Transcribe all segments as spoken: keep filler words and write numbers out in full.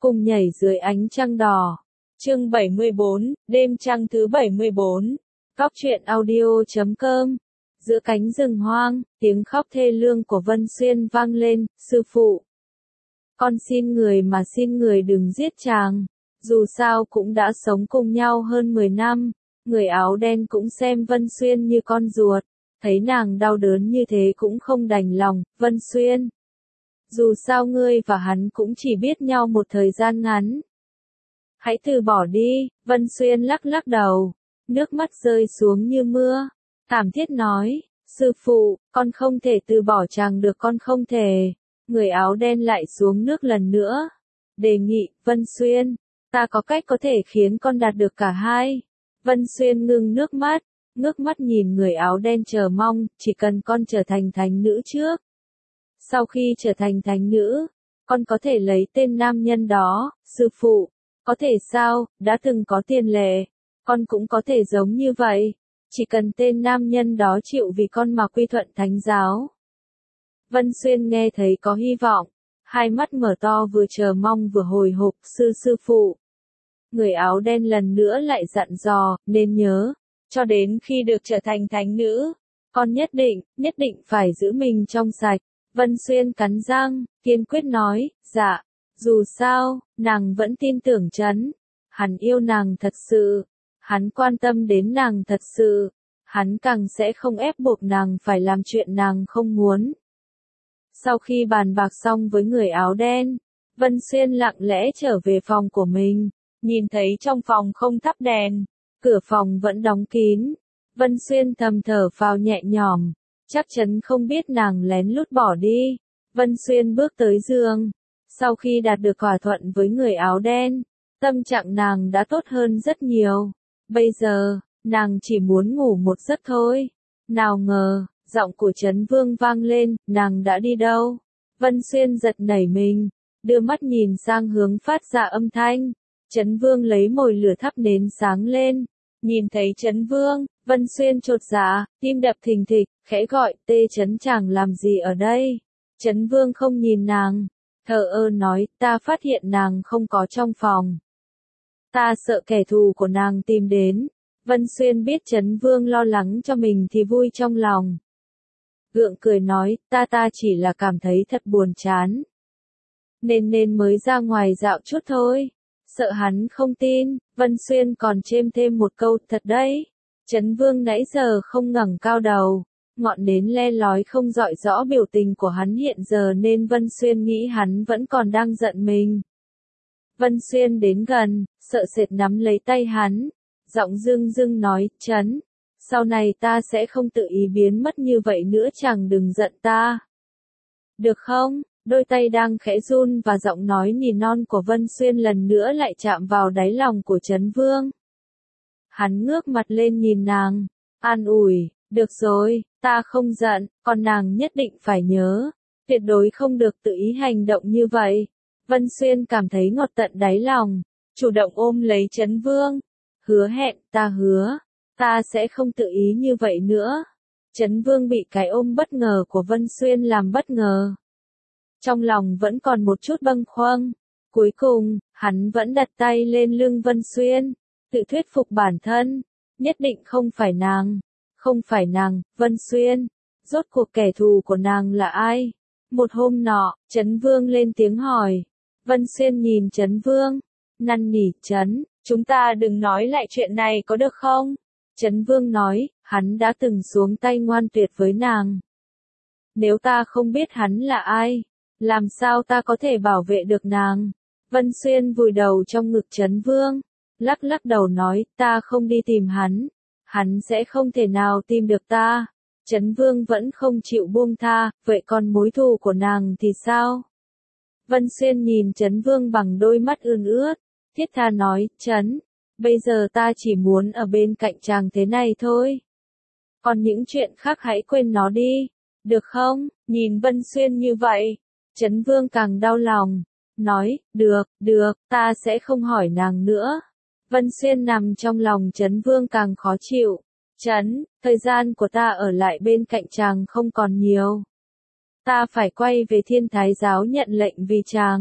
cùng nhảy dưới ánh trăng đỏ. Chương bảy mươi bốn, đêm trăng thứ bảy mươi bốn. Cóc truyện audio chấm com. Giữa cánh rừng hoang, tiếng khóc thê lương của Vân Xuyên vang lên, sư phụ. Con xin người mà xin người đừng giết chàng. Dù sao cũng đã sống cùng nhau hơn mười năm, người áo đen cũng xem Vân Xuyên như con ruột. Thấy nàng đau đớn như thế cũng không đành lòng, Vân Xuyên. Dù sao ngươi và hắn cũng chỉ biết nhau một thời gian ngắn. Hãy từ bỏ đi, Vân Xuyên lắc lắc đầu, nước mắt rơi xuống như mưa, thảm thiết nói, sư phụ, con không thể từ bỏ chàng được, con không thể. Người áo đen lại xuống nước lần nữa, đề nghị, Vân Xuyên, ta có cách có thể khiến con đạt được cả hai. Vân Xuyên ngưng nước mắt, ngước mắt nhìn người áo đen chờ mong, chỉ cần con trở thành thánh nữ trước. Sau khi trở thành thánh nữ, con có thể lấy tên nam nhân đó, sư phụ. Có thể sao, đã từng có tiền lệ, con cũng có thể giống như vậy, chỉ cần tên nam nhân đó chịu vì con mà quy thuận thánh giáo. Vân Xuyên nghe thấy có hy vọng, hai mắt mở to vừa chờ mong vừa hồi hộp, sư sư phụ. Người áo đen lần nữa lại dặn dò, nên nhớ, cho đến khi được trở thành thánh nữ, con nhất định, nhất định phải giữ mình trong sạch. Vân Xuyên cắn răng, kiên quyết nói, dạ. Dù sao, nàng vẫn tin tưởng Trấn. Hắn yêu nàng thật sự. Hắn quan tâm đến nàng thật sự. Hắn càng sẽ không ép buộc nàng phải làm chuyện nàng không muốn. Sau khi bàn bạc xong với người áo đen, Vân Xuyên lặng lẽ trở về phòng của mình. Nhìn thấy trong phòng không thắp đèn, cửa phòng vẫn đóng kín. Vân Xuyên thầm thở phào nhẹ nhõm. Chắc Trấn không biết nàng lén lút bỏ đi. Vân Xuyên bước tới giường. Sau khi đạt được thỏa thuận với người áo đen, tâm trạng nàng đã tốt hơn rất nhiều. Bây giờ, nàng chỉ muốn ngủ một giấc thôi. Nào ngờ, giọng của Trấn Vương vang lên, nàng đã đi đâu? Vân Xuyên giật nảy mình, đưa mắt nhìn sang hướng phát ra âm thanh. Trấn Vương lấy mồi lửa thắp nến sáng lên. Nhìn thấy Trấn Vương, Vân Xuyên chột dạ, tim đập thình thịch, khẽ gọi, Tê Trấn chàng làm gì ở đây? Trấn Vương không nhìn nàng. Thờ ơ nói, ta phát hiện nàng không có trong phòng. Ta sợ kẻ thù của nàng tìm đến. Vân Xuyên biết Trấn Vương lo lắng cho mình thì vui trong lòng. Gượng cười nói, ta ta chỉ là cảm thấy thật buồn chán. Nên nên mới ra ngoài dạo chút thôi. Sợ hắn không tin, Vân Xuyên còn chêm thêm một câu, thật đấy. Trấn Vương nãy giờ không ngẩng cao đầu. Ngọn nến le lói không rọi rõ biểu tình của hắn hiện giờ nên Vân Xuyên nghĩ hắn vẫn còn đang giận mình. Vân Xuyên đến gần, sợ sệt nắm lấy tay hắn, giọng dưng dưng nói, Trấn, sau này ta sẽ không tự ý biến mất như vậy nữa, chàng đừng giận ta. Được không? Đôi tay đang khẽ run và giọng nói nỉ non của Vân Xuyên lần nữa lại chạm vào đáy lòng của Trấn Vương. Hắn ngước mặt lên nhìn nàng, an ủi. Được rồi, ta không giận, còn nàng nhất định phải nhớ, tuyệt đối không được tự ý hành động như vậy. Vân Xuyên cảm thấy ngọt tận đáy lòng, chủ động ôm lấy Trấn Vương. Hứa hẹn, ta hứa, ta sẽ không tự ý như vậy nữa. Trấn Vương bị cái ôm bất ngờ của Vân Xuyên làm bất ngờ. Trong lòng vẫn còn một chút bâng khuâng. Cuối cùng, hắn vẫn đặt tay lên lưng Vân Xuyên, tự thuyết phục bản thân, nhất định không phải nàng. Không phải nàng, Vân Xuyên. Rốt cuộc kẻ thù của nàng là ai? Một hôm nọ, Trấn Vương lên tiếng hỏi. Vân Xuyên nhìn Trấn Vương, năn nỉ, Trấn, chúng ta đừng nói lại chuyện này có được không? Trấn Vương nói, hắn đã từng xuống tay ngoan tuyệt với nàng. Nếu ta không biết hắn là ai, làm sao ta có thể bảo vệ được nàng? Vân Xuyên vùi đầu trong ngực Trấn Vương, lắc lắc đầu nói, ta không đi tìm hắn. Hắn sẽ không thể nào tìm được ta. Trấn Vương vẫn không chịu buông tha, vậy còn mối thù của nàng thì sao? Vân Xuyên nhìn Trấn Vương bằng đôi mắt ươn ướt, thiết tha nói, Trấn, bây giờ ta chỉ muốn ở bên cạnh chàng thế này thôi. Còn những chuyện khác hãy quên nó đi, được không? Nhìn Vân Xuyên như vậy, Trấn Vương càng đau lòng, nói, được, được, ta sẽ không hỏi nàng nữa. Vân Xuyên nằm trong lòng Trấn Vương càng khó chịu. Trấn, thời gian của ta ở lại bên cạnh chàng không còn nhiều. Ta phải quay về Thiên Thái giáo nhận lệnh vì chàng.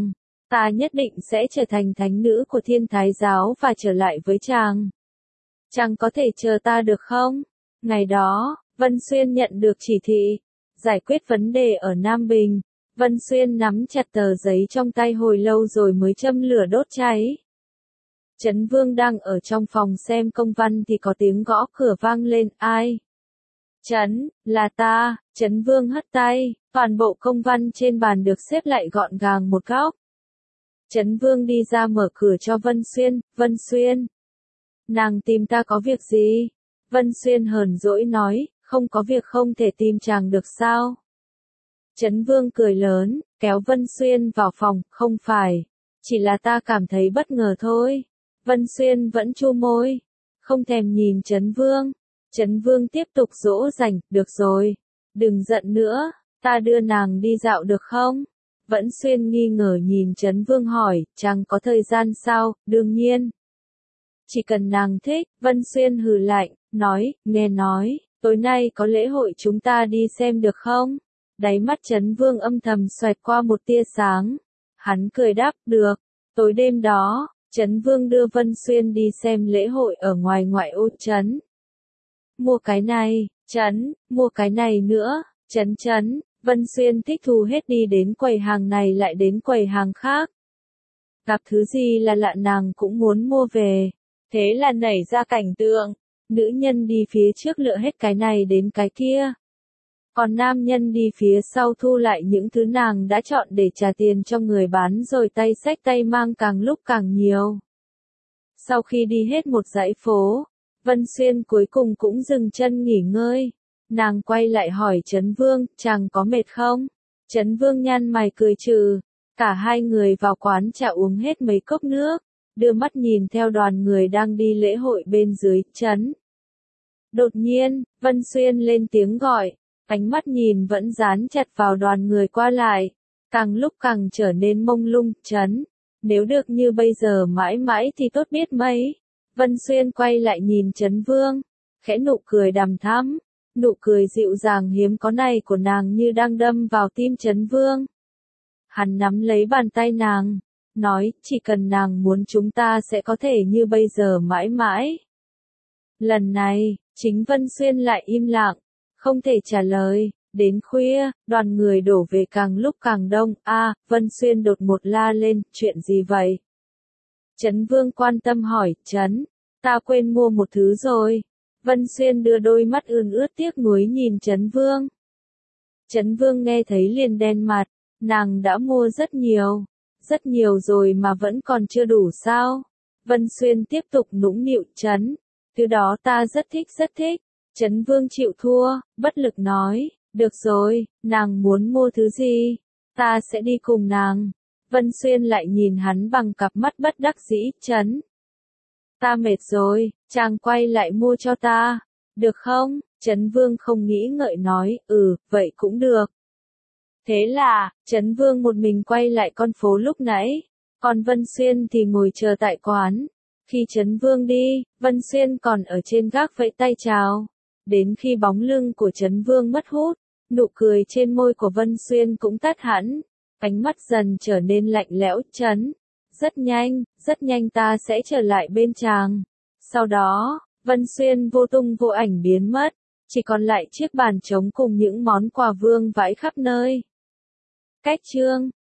Ta nhất định sẽ trở thành thánh nữ của Thiên Thái giáo và trở lại với chàng. Chàng có thể chờ ta được không? Ngày đó, Vân Xuyên nhận được chỉ thị, giải quyết vấn đề ở Nam Bình. Vân Xuyên nắm chặt tờ giấy trong tay hồi lâu rồi mới châm lửa đốt cháy. Trấn Vương đang ở trong phòng xem công văn thì có tiếng gõ cửa vang lên, ai? Trấn, là ta. Trấn Vương hất tay, toàn bộ công văn trên bàn được xếp lại gọn gàng một góc. Trấn Vương đi ra mở cửa cho Vân Xuyên, Vân Xuyên. Nàng tìm ta có việc gì? Vân Xuyên hờn dỗi nói, không có việc không thể tìm chàng được sao? Trấn Vương cười lớn, kéo Vân Xuyên vào phòng, không phải. Chỉ là ta cảm thấy bất ngờ thôi. Vân Xuyên vẫn chu môi, không thèm nhìn Trấn Vương. Trấn Vương tiếp tục dỗ dành, được rồi. Đừng giận nữa, ta đưa nàng đi dạo được không? Vẫn Xuyên nghi ngờ nhìn Trấn Vương hỏi, chàng có thời gian sao? Đương nhiên. Chỉ cần nàng thích, Vân Xuyên hừ lạnh, nói, nghe nói, tối nay có lễ hội chúng ta đi xem được không? Đáy mắt Trấn Vương âm thầm xoẹt qua một tia sáng. Hắn cười đáp, được. Tối đêm đó, Trấn Vương đưa Vân Xuyên đi xem lễ hội ở ngoài ngoại ô trấn. Mua cái này, trấn, mua cái này nữa, trấn trấn. Vân Xuyên thích thú hết đi đến quầy hàng này lại đến quầy hàng khác. Gặp thứ gì là lạ nàng cũng muốn mua về. Thế là nảy ra cảnh tượng, nữ nhân đi phía trước lựa hết cái này đến cái kia. Còn nam nhân đi phía sau thu lại những thứ nàng đã chọn để trả tiền cho người bán rồi tay xách tay mang càng lúc càng nhiều. Sau khi đi hết một dãy phố, Vân Xuyên cuối cùng cũng dừng chân nghỉ ngơi. Nàng quay lại hỏi Trấn Vương, chàng có mệt không? Trấn Vương nhăn mày cười trừ. Cả hai người vào quán trà uống hết mấy cốc nước, đưa mắt nhìn theo đoàn người đang đi lễ hội bên dưới trấn. Đột nhiên, Vân Xuyên lên tiếng gọi, ánh mắt nhìn vẫn dán chặt vào đoàn người qua lại, càng lúc càng trở nên mông lung. Trấn, nếu được như bây giờ mãi mãi thì tốt biết mấy. Vân Xuyên quay lại nhìn Trấn Vương, khẽ nụ cười đằm thắm, nụ cười dịu dàng hiếm có này của nàng như đang đâm vào tim Trấn Vương. Hắn nắm lấy bàn tay nàng, nói, chỉ cần nàng muốn chúng ta sẽ có thể như bây giờ mãi mãi. Lần này, chính Vân Xuyên lại im lặng, không thể trả lời. Đến khuya, đoàn người đổ về càng lúc càng đông. A, à, Vân Xuyên đột ngột la lên, chuyện gì vậy? Trấn Vương quan tâm hỏi, Trấn, ta quên mua một thứ rồi. Vân Xuyên đưa đôi mắt ươn ướt tiếc nuối nhìn Trấn Vương. Trấn Vương nghe thấy liền đen mặt, nàng đã mua rất nhiều, rất nhiều rồi mà vẫn còn chưa đủ sao? Vân Xuyên tiếp tục nũng nịu, Trấn, thứ đó ta rất thích rất thích. Trấn Vương chịu thua, bất lực nói, được rồi, nàng muốn mua thứ gì? Ta sẽ đi cùng nàng. Vân Xuyên lại nhìn hắn bằng cặp mắt bất đắc dĩ, Trấn. Ta mệt rồi, chàng quay lại mua cho ta, được không? Trấn Vương không nghĩ ngợi nói, ừ, vậy cũng được. Thế là, Trấn Vương một mình quay lại con phố lúc nãy, còn Vân Xuyên thì ngồi chờ tại quán. Khi Trấn Vương đi, Vân Xuyên còn ở trên gác vẫy tay chào. Đến khi bóng lưng của Trấn Vương mất hút, nụ cười trên môi của Vân Xuyên cũng tắt hẳn, ánh mắt dần trở nên lạnh lẽo. Trấn, rất nhanh, rất nhanh ta sẽ trở lại bên chàng. Sau đó, Vân Xuyên vô tung vô ảnh biến mất, chỉ còn lại chiếc bàn trống cùng những món quà vương vãi khắp nơi. Cách chương